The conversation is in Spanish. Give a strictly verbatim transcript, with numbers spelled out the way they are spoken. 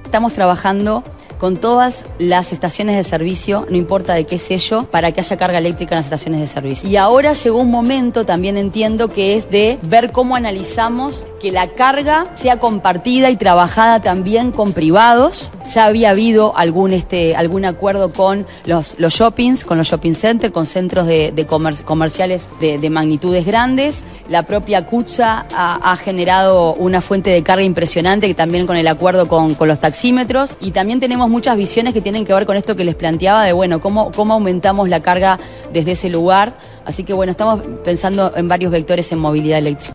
Estamos trabajando con todas las estaciones de servicio, no importa de qué sello, para que haya carga eléctrica en las estaciones de servicio. Y ahora llegó un momento, también entiendo, que es de ver cómo analizamos que la carga sea compartida y trabajada también con privados. Ya había habido algún, este, algún acuerdo con los, los shoppings, con los shopping centers, con centros de, de comer, comerciales de, de magnitudes grandes. La propia Cucha ha, ha generado una fuente de carga impresionante, que también con el acuerdo con, con los taxímetros. Y también tenemos muchas visiones que tienen que ver con esto que les planteaba, de bueno, cómo, cómo aumentamos la carga desde ese lugar. Así que bueno, estamos pensando en varios vectores en movilidad eléctrica.